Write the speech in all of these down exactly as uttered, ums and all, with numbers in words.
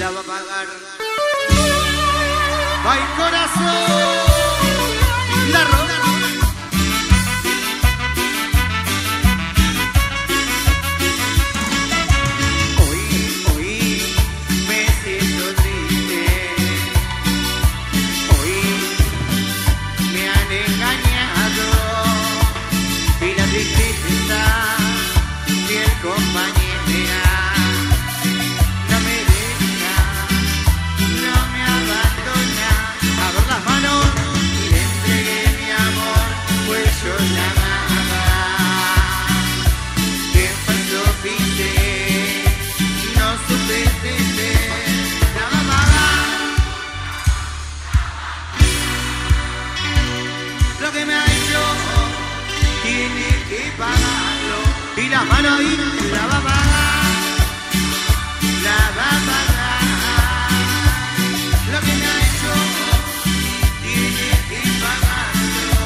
la va a pagar. ¡Ay, corazón! La roda. Y la mano ahí la va a pagar, la va a pagar. Lo que me ha hecho tiene que pagarlo.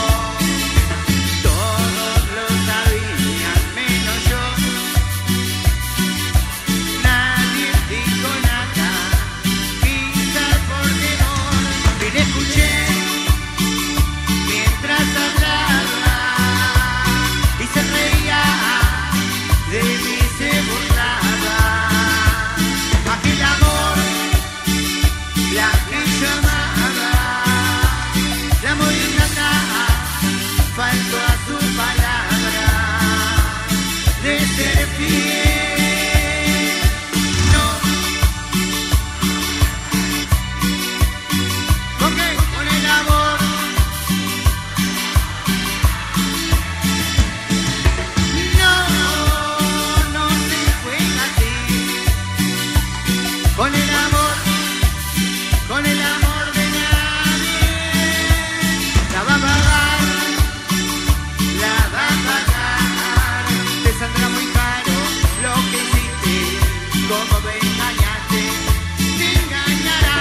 Todos lo sabían menos yo. Nadie dijo nada, quizás porque no. Y le escuché mientras hablaba y se reía. De mí se burlaba aquel amor, la que llamaba, la morena faltó a su palabra de ser fiel. No, ¿con qué? Con el amor. Con el amor, con el amor de nadie, la va a pagar, la va a pagar. Te saldrá muy caro lo que hiciste, como me engañaste, te engañará.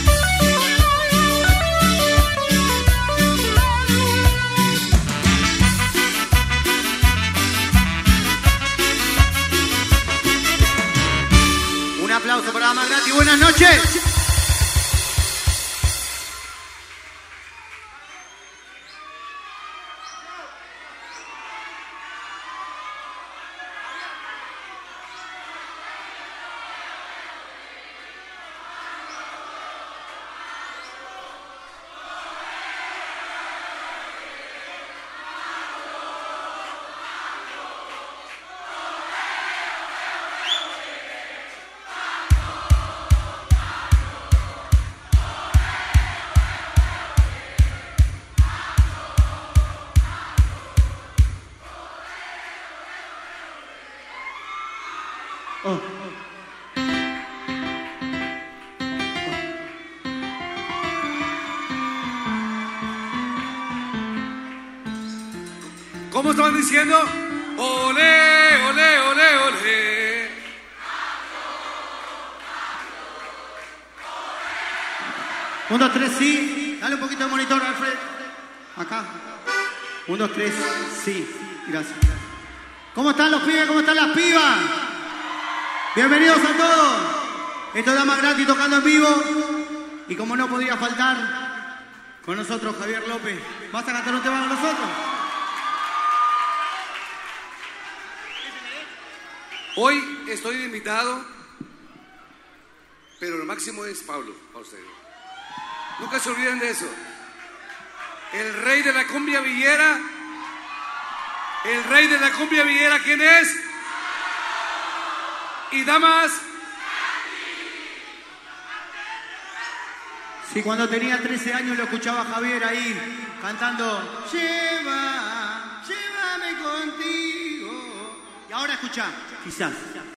Un aplauso para Dama Gratis. Buenas noches. Oh. ¿Cómo estaban diciendo? Olé, olé, olé, olé. Un, dos, tres, sí. Dale un poquito de monitor, Alfred. Acá. Un, dos, tres, sí. Gracias. ¿Cómo están los pibes? ¿Cómo están las pibas? Bienvenidos a todos. Esto es Dama Gratis tocando en vivo. Y como no podría faltar, con nosotros Javier López. ¿Vas a cantar un tema con nosotros? Hoy estoy de invitado, pero lo máximo es Pablo, para ustedes. Nunca se olviden de eso. El rey de la cumbia villera. El rey de la cumbia villera, ¿quién es? Y damas. Sí, cuando tenía trece años lo escuchaba a Javier ahí cantando Lleva, llévame contigo. Y ahora escuchá, quizás.